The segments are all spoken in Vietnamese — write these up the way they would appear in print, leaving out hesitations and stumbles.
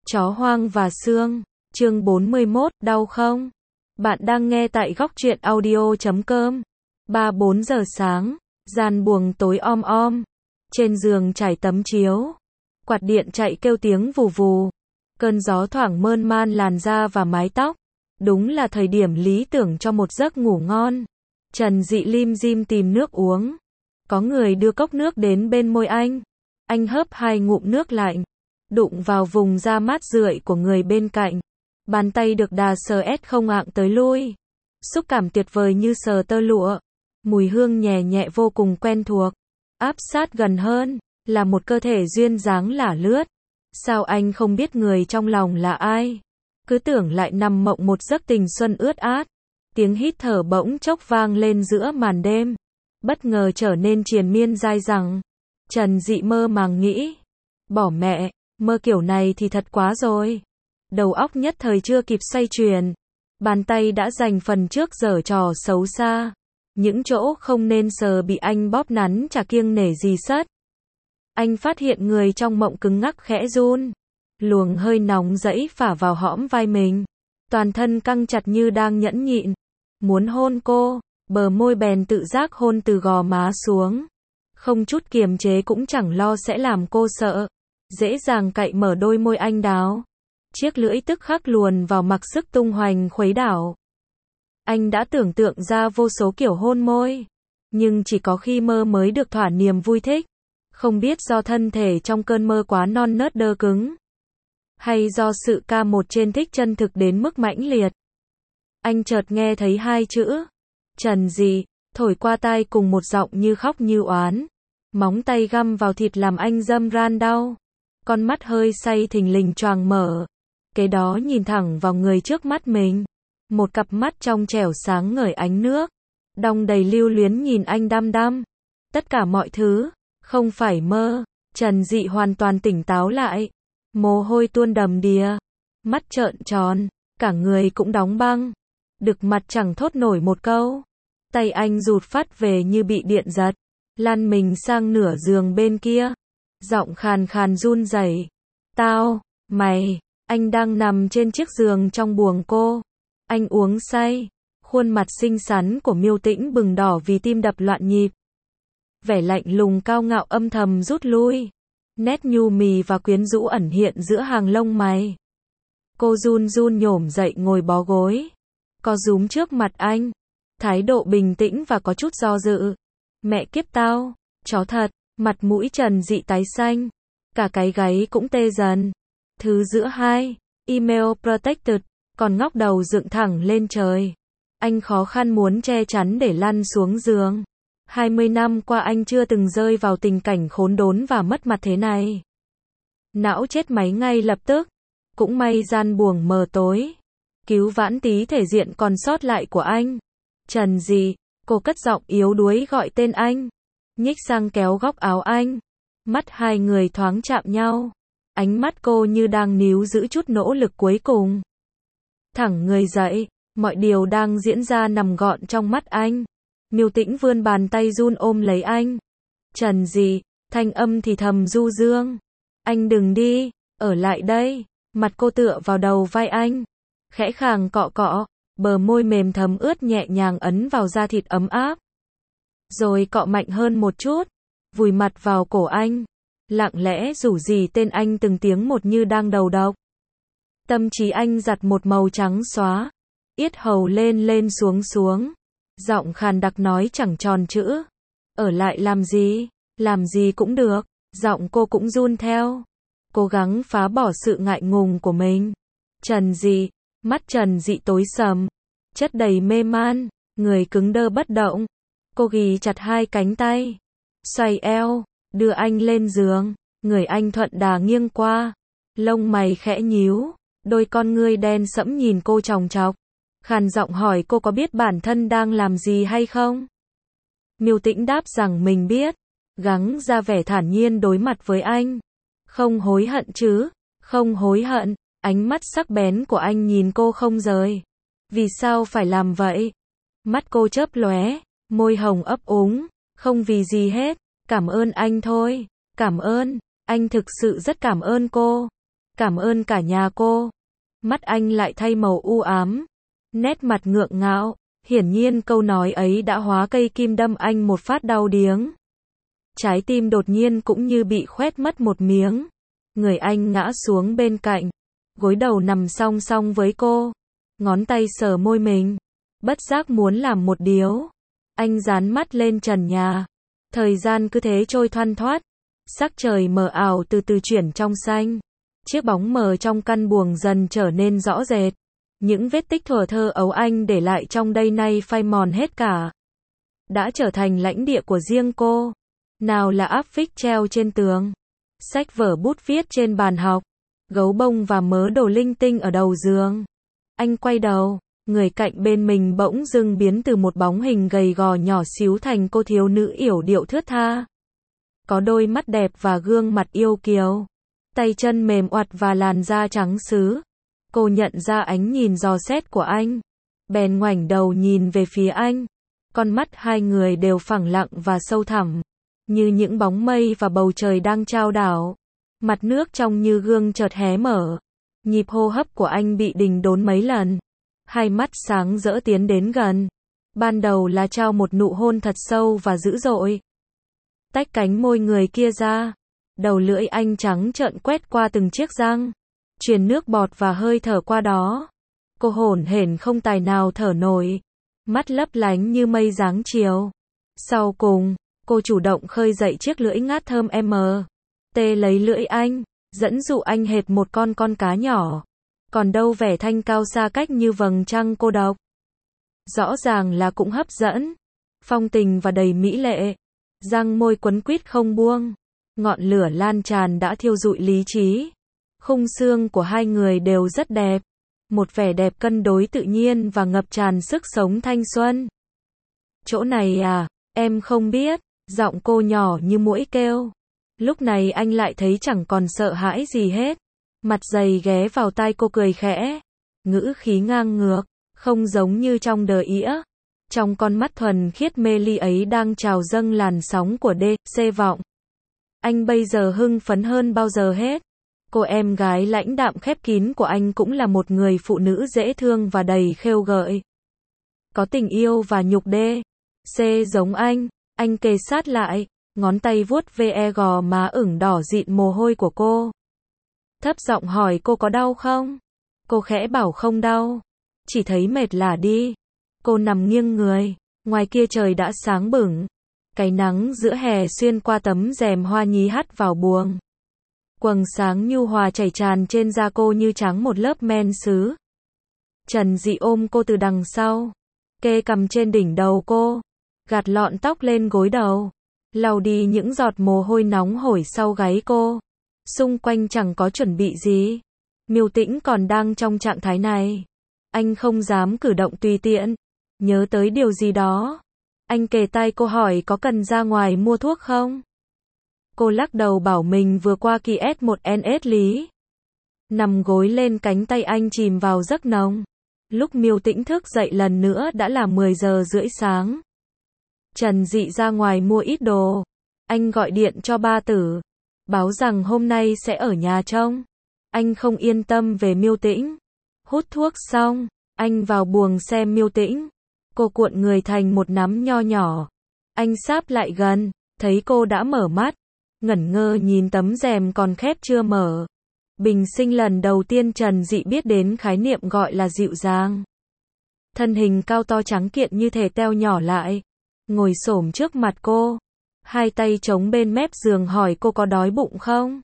Chó hoang và xương, chương 41, đau không? Bạn đang nghe tại góc truyện audio.com. 3-4 giờ sáng, gian buồng tối om om. Trên giường trải tấm chiếu. Quạt điện chạy kêu tiếng vù vù. Cơn gió thoảng mơn man làn da và mái tóc. Đúng là thời điểm lý tưởng cho một giấc ngủ ngon. Trần Dị lim dim tìm nước uống. Có người đưa cốc nước đến bên môi anh. Anh hớp 2 ngụm nước lạnh. Đụng vào vùng da mát rượi của người bên cạnh. Bàn tay được đà sờ không ạng tới lui. Xúc cảm tuyệt vời như sờ tơ lụa. Mùi hương nhẹ nhẹ vô cùng quen thuộc. Áp sát gần hơn, là một cơ thể duyên dáng lả lướt. Sao anh không biết người trong lòng là ai? Cứ tưởng lại nằm mộng một giấc tình xuân ướt át. Tiếng hít thở bỗng chốc vang lên giữa màn đêm. Bất ngờ trở nên triền miên dai dẳng. Trần Dị mơ màng nghĩ. Bỏ mẹ, mơ kiểu này thì thật quá rồi. Đầu óc nhất thời chưa kịp xoay chuyển. Bàn tay đã dành phần trước giở trò xấu xa. Những chỗ không nên sờ bị anh bóp nắn chả kiêng nể gì sất. Anh phát hiện người trong mộng cứng ngắc khẽ run. Luồng hơi nóng rẫy phả vào hõm vai mình. Toàn thân căng chặt như đang nhẫn nhịn. Muốn hôn cô, bờ môi bèn tự giác hôn từ gò má xuống. Không chút kiềm chế cũng chẳng lo sẽ làm cô sợ. Dễ dàng cạy mở đôi môi anh đào. Chiếc lưỡi tức khắc luồn vào mặc sức tung hoành khuấy đảo. Anh đã tưởng tượng ra vô số kiểu hôn môi. Nhưng chỉ có khi mơ mới được thỏa niềm vui thích. Không biết do thân thể trong cơn mơ quá non nớt đơ cứng. Hay do sự ca một trên thích chân thực đến mức mãnh liệt. Anh chợt nghe thấy 2 chữ. Trần Dị, thổi qua tai cùng một giọng như khóc như oán. Móng tay găm vào thịt làm anh râm ran đau. Con mắt hơi say thình lình choàng mở. Kế đó nhìn thẳng vào người trước mắt mình. Một cặp mắt trong trẻo sáng ngời ánh nước. Đong đầy lưu luyến nhìn anh đăm đăm. Tất cả mọi thứ, không phải mơ. Trần Dị hoàn toàn tỉnh táo lại. Mồ hôi tuôn đầm đìa. Mắt trợn tròn, cả người cũng đóng băng. Đực mặt chẳng thốt nổi một câu. Tay anh rụt phát về như bị điện giật. Lăn mình sang nửa giường bên kia. Giọng khàn khàn run rẩy. Tao, mày, anh đang nằm trên chiếc giường trong buồng cô. Anh uống say. Khuôn mặt xinh xắn của Miêu Tĩnh bừng đỏ vì tim đập loạn nhịp. Vẻ lạnh lùng cao ngạo âm thầm rút lui. Nét nhu mì và quyến rũ ẩn hiện giữa hàng lông mày. Cô run run nhổm dậy ngồi bó gối. Co rúm trước mặt anh. Thái độ bình tĩnh và có chút do dự. Mẹ kiếp tao, chó thật. Mặt mũi Trần Dị tái xanh. Cả cái gáy cũng tê dần. Thứ giữa 2, email protected, còn ngóc đầu dựng thẳng lên trời. Anh khó khăn muốn che chắn để lăn xuống giường. 20 năm qua anh chưa từng rơi vào tình cảnh khốn đốn và mất mặt thế này. Não chết máy ngay lập tức. Cũng may gian buồng mờ tối. Cứu vãn tí thể diện còn sót lại của anh. Trần Dị, cô cất giọng yếu đuối gọi tên anh. Nhích sang kéo góc áo anh. Mắt hai người thoáng chạm nhau. Ánh mắt cô như đang níu giữ chút nỗ lực cuối cùng. Thẳng người dậy, mọi điều đang diễn ra nằm gọn trong mắt anh. Miêu Tĩnh vươn bàn tay run ôm lấy anh. Trần Dị, thanh âm thì thầm du dương. Anh đừng đi, ở lại đây. Mặt cô tựa vào đầu vai anh. Khẽ khàng cọ cọ, bờ môi mềm thấm ướt nhẹ nhàng ấn vào da thịt ấm áp. Rồi cọ mạnh hơn một chút, vùi mặt vào cổ anh. Lặng lẽ rủ rỉ tên anh từng tiếng một như đang đầu độc. Tâm trí anh giặt một màu trắng xóa. Yết hầu lên lên xuống xuống. Giọng khàn đặc nói chẳng tròn chữ. Ở lại làm gì cũng được. Giọng cô cũng run theo. Cố gắng phá bỏ sự ngại ngùng của mình. Trần Dị, mắt Trần Dị tối sầm. Chất đầy mê man, người cứng đơ bất động. Cô ghì chặt 2 cánh tay. Xoay eo, đưa anh lên giường. Người anh thuận đà nghiêng qua. Lông mày khẽ nhíu. Đôi con ngươi đen sẫm nhìn cô chòng chọc. Khàn giọng hỏi cô có biết bản thân đang làm gì hay không? Miêu Tĩnh đáp rằng mình biết. Gắng ra vẻ thản nhiên đối mặt với anh. Không hối hận chứ? Không hối hận. Ánh mắt sắc bén của anh nhìn cô không rời. Vì sao phải làm vậy? Mắt cô chớp lóe. Môi hồng ấp úng. Không vì gì hết. Cảm ơn anh thôi. Cảm ơn. Anh thực sự rất cảm ơn cô. Cảm ơn cả nhà cô. Mắt anh lại thay màu u ám, nét mặt ngượng ngạo, hiển nhiên câu nói ấy đã hóa cây kim đâm anh một phát đau điếng. Trái tim đột nhiên cũng như bị khoét mất một miếng. Người anh ngã xuống bên cạnh, gối đầu nằm song song với cô, ngón tay sờ môi mình, bất giác muốn làm một điếu. Anh dán mắt lên trần nhà. Thời gian cứ thế trôi thoăn thoắt, sắc trời mờ ảo từ từ chuyển trong xanh. Chiếc bóng mờ trong căn buồng dần trở nên rõ rệt. Những vết tích thuở thơ ấu anh để lại trong đây nay phai mòn hết cả. Đã trở thành lãnh địa của riêng cô. Nào là áp phích treo trên tường, sách vở bút viết trên bàn học, gấu bông và mớ đồ linh tinh ở đầu giường. Anh quay đầu, người cạnh bên mình bỗng dưng biến từ một bóng hình gầy gò nhỏ xíu thành cô thiếu nữ yểu điệu thướt tha. Có đôi mắt đẹp và gương mặt yêu kiều, tay chân mềm oặt và làn da trắng sứ. Cô nhận ra ánh nhìn dò xét của anh, bèn ngoảnh đầu nhìn về phía anh. Con mắt hai người đều phẳng lặng và sâu thẳm, như những bóng mây và bầu trời đang chao đảo. Mặt nước trong như gương chợt hé mở. Nhịp hô hấp của anh bị đình đốn mấy lần. Hai mắt sáng rỡ tiến đến gần. Ban đầu là trao một nụ hôn thật sâu và dữ dội. Tách cánh môi người kia ra. Đầu lưỡi anh trắng trợn quét qua từng chiếc răng, truyền nước bọt và hơi thở qua đó. Cô hổn hển không tài nào thở nổi, mắt lấp lánh như mây dáng chiều. Sau cùng, cô chủ động khơi dậy chiếc lưỡi ngát thơm tê lấy lưỡi anh, dẫn dụ anh hệt một con cá nhỏ. Còn đâu vẻ thanh cao xa cách như vầng trăng cô độc. Rõ ràng là cũng hấp dẫn, phong tình và đầy mỹ lệ. Răng môi quấn quýt không buông, ngọn lửa lan tràn đã thiêu rụi lý trí. Khung xương của hai người đều rất đẹp, một vẻ đẹp cân đối tự nhiên và ngập tràn sức sống thanh xuân. Chỗ này à, em không biết, giọng cô nhỏ như muỗi kêu. Lúc này anh lại thấy chẳng còn sợ hãi gì hết. Mặt dày ghé vào tai cô cười khẽ, ngữ khí ngang ngược, không giống như trong đờ ĩa. Trong con mắt thuần khiết mê ly ấy đang trào dâng làn sóng của DC vọng. Anh bây giờ hưng phấn hơn bao giờ hết. Cô em gái lãnh đạm khép kín của anh cũng là một người phụ nữ dễ thương và đầy khêu gợi. Có tình yêu và nhục DC giống anh kề sát lại, ngón tay vuốt ve gò má ửng đỏ dịn mồ hôi của cô. Thấp giọng hỏi cô có đau không? Cô khẽ bảo không đau, chỉ thấy mệt lả đi. Cô nằm nghiêng người, ngoài kia trời đã sáng bừng. Cái nắng giữa hè xuyên qua tấm rèm hoa nhí hắt vào buồng. Quầng sáng nhu hòa chảy tràn trên da cô như trắng một lớp men sứ. Trần Dị ôm cô từ đằng sau, kê cằm trên đỉnh đầu cô, gạt lọn tóc lên gối đầu, lau đi những giọt mồ hôi nóng hổi sau gáy cô. Xung quanh chẳng có chuẩn bị gì. Miêu Tĩnh còn đang trong trạng thái này. Anh không dám cử động tùy tiện. Nhớ tới điều gì đó, anh kề tai cô hỏi có cần ra ngoài mua thuốc không? Cô lắc đầu bảo mình vừa qua kỳ S1NS lý. Nằm gối lên cánh tay anh chìm vào giấc nồng. Lúc Miêu Tĩnh thức dậy lần nữa đã là 10 giờ rưỡi sáng. Trần Dị ra ngoài mua ít đồ. Anh gọi điện cho ba Tử, báo rằng hôm nay sẽ ở nhà trông. Anh không yên tâm về Miêu Tĩnh. Hút thuốc xong, anh vào buồng xem Miêu Tĩnh. Cô cuộn người thành một nắm nho nhỏ. Anh sáp lại gần, thấy cô đã mở mắt, ngẩn ngơ nhìn tấm rèm còn khép chưa mở. Bình sinh lần đầu tiên Trần Dị biết đến khái niệm gọi là dịu dàng. Thân hình cao to trắng kiện như thể teo nhỏ lại, ngồi xổm trước mặt cô, hai tay chống bên mép giường hỏi cô có đói bụng không?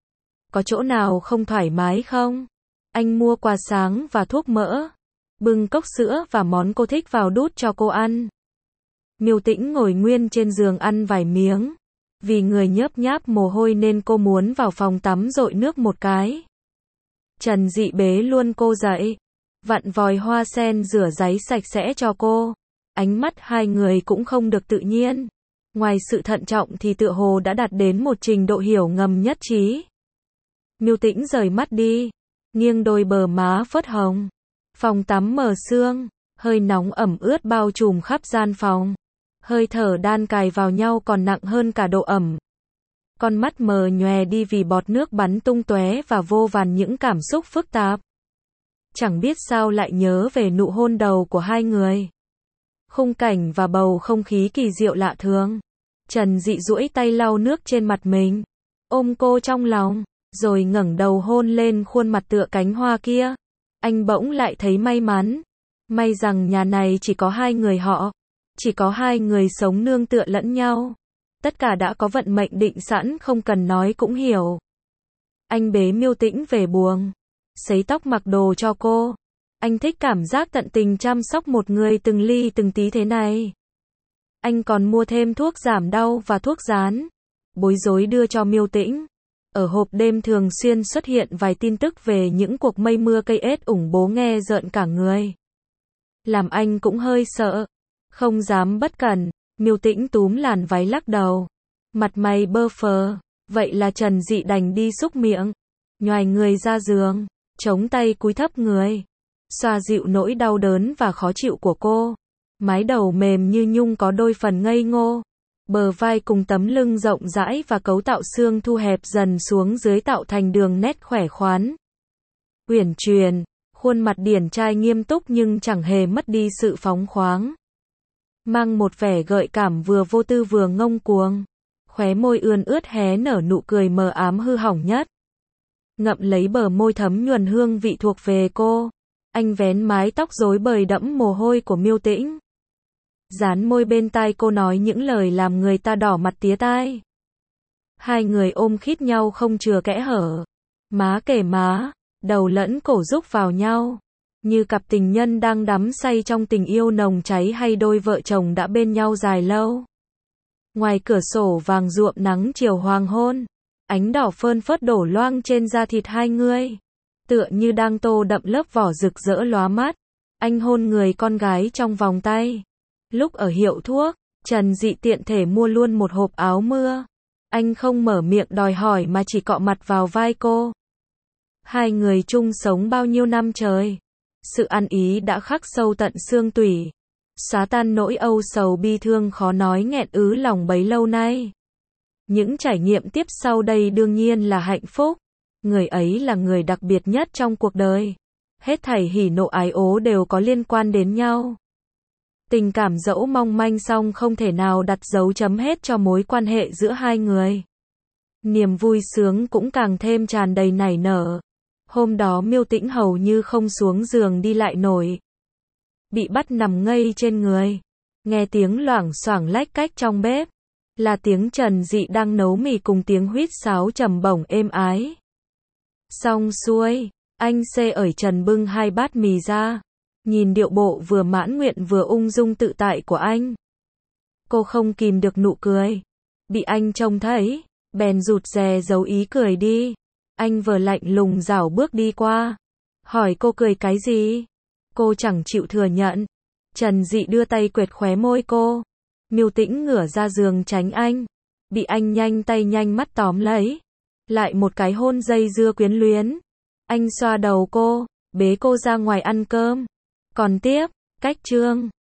Có chỗ nào không thoải mái không? Anh mua quà sáng và thuốc mỡ, bưng cốc sữa và món cô thích vào đút cho cô ăn. Miêu Tĩnh ngồi nguyên trên giường ăn vài miếng. Vì người nhớp nháp mồ hôi nên cô muốn vào phòng tắm dội nước một cái. Trần Dị bế luôn cô dậy, vặn vòi hoa sen rửa ráy sạch sẽ cho cô. Ánh mắt hai người cũng không được tự nhiên. Ngoài sự thận trọng thì tựa hồ đã đạt đến một trình độ hiểu ngầm nhất trí. Miêu Tĩnh rời mắt đi, nghiêng đôi bờ má phớt hồng. Phòng tắm mờ sương, hơi nóng ẩm ướt bao trùm khắp gian phòng. Hơi thở đan cài vào nhau còn nặng hơn cả độ ẩm. con mắt mờ nhòe đi vì bọt nước bắn tung tóe và vô vàn những cảm xúc phức tạp. Chẳng biết sao lại nhớ về nụ hôn đầu của hai người. Khung cảnh và bầu không khí kỳ diệu lạ thường. Trần Dị duỗi tay lau nước trên mặt mình, ôm cô trong lòng, rồi ngẩng đầu hôn lên khuôn mặt tựa cánh hoa kia. Anh bỗng lại thấy may mắn. May rằng nhà này chỉ có hai người họ. Chỉ có hai người sống nương tựa lẫn nhau. Tất cả đã có vận mệnh định sẵn, không cần nói cũng hiểu. Anh bế Miêu Tĩnh về buồng, sấy tóc mặc đồ cho cô. Anh thích cảm giác tận tình chăm sóc một người từng ly từng tí thế này. Anh còn mua thêm thuốc giảm đau và thuốc dán. Bối rối đưa cho Miêu Tĩnh. Ở hộp đêm thường xuyên xuất hiện vài tin tức về những cuộc mây mưa cây ếch ủng bố nghe rợn cả người. Làm anh cũng hơi sợ. Không dám bất cẩn, Miêu Tĩnh túm làn váy lắc đầu. Mặt mày bơ phờ. Vậy là Trần Dị đành đi xúc miệng. Nhoài người ra giường, chống tay cúi thấp người. Xoa dịu nỗi đau đớn và khó chịu của cô. Mái đầu mềm như nhung có đôi phần ngây ngô. Bờ vai cùng tấm lưng rộng rãi và cấu tạo xương thu hẹp dần xuống dưới tạo thành đường nét khỏe khoắn. Uyển chuyển, khuôn mặt điển trai nghiêm túc nhưng chẳng hề mất đi sự phóng khoáng. Mang một vẻ gợi cảm vừa vô tư vừa ngông cuồng. Khóe môi ươn ướt hé nở nụ cười mờ ám hư hỏng nhất. Ngậm lấy bờ môi thấm nhuần hương vị thuộc về cô. Anh vén mái tóc rối bời đẫm mồ hôi của Miêu Tĩnh. Dán môi bên tai cô nói những lời làm người ta đỏ mặt tía tai. Hai người ôm khít nhau không chừa kẽ hở. Má kề má, đầu lẫn cổ rúc vào nhau. Như cặp tình nhân đang đắm say trong tình yêu nồng cháy hay đôi vợ chồng đã bên nhau dài lâu. Ngoài cửa sổ vàng ruộm nắng chiều hoàng hôn. Ánh đỏ phơn phớt đổ loang trên da thịt hai người. Tựa như đang tô đậm lớp vỏ rực rỡ lóa mắt. Anh hôn người con gái trong vòng tay. Lúc ở hiệu thuốc, Trần Dị tiện thể mua luôn một hộp áo mưa. Anh không mở miệng đòi hỏi mà chỉ cọ mặt vào vai cô. Hai người chung sống bao nhiêu năm trời. Sự ăn ý đã khắc sâu tận xương tủy. Xóa tan nỗi âu sầu bi thương khó nói nghẹn ứ lòng bấy lâu nay. Những trải nghiệm tiếp sau đây đương nhiên là hạnh phúc. Người ấy là người đặc biệt nhất trong cuộc đời. Hết thảy hỉ nộ ái ố đều có liên quan đến nhau. Tình cảm dẫu mong manh song không thể nào đặt dấu chấm hết cho mối quan hệ giữa hai người. Niềm vui sướng cũng càng thêm tràn đầy nảy nở. Hôm đó Miêu Tĩnh hầu như không xuống giường đi lại nổi. Bị bắt nằm ngây trên người. Nghe tiếng loảng xoảng lách cách trong bếp. Là tiếng Trần Dị đang nấu mì cùng tiếng huýt sáo trầm bổng êm ái. Xong xuôi, anh xê ởi trần bưng hai bát mì ra. Nhìn điệu bộ vừa mãn nguyện vừa ung dung tự tại của anh. Cô không kìm được nụ cười. Bị anh trông thấy, bèn rụt rè giấu ý cười đi. Anh vừa lạnh lùng rảo bước đi qua. Hỏi cô cười cái gì? Cô chẳng chịu thừa nhận. Trần Dị đưa tay quệt khóe môi cô. Miêu Tĩnh ngửa ra giường tránh anh. Bị anh nhanh tay nhanh mắt tóm lấy. Lại một cái hôn dây dưa quyến luyến. Anh xoa đầu cô, bế cô ra ngoài ăn cơm. Còn tiếp, cách chương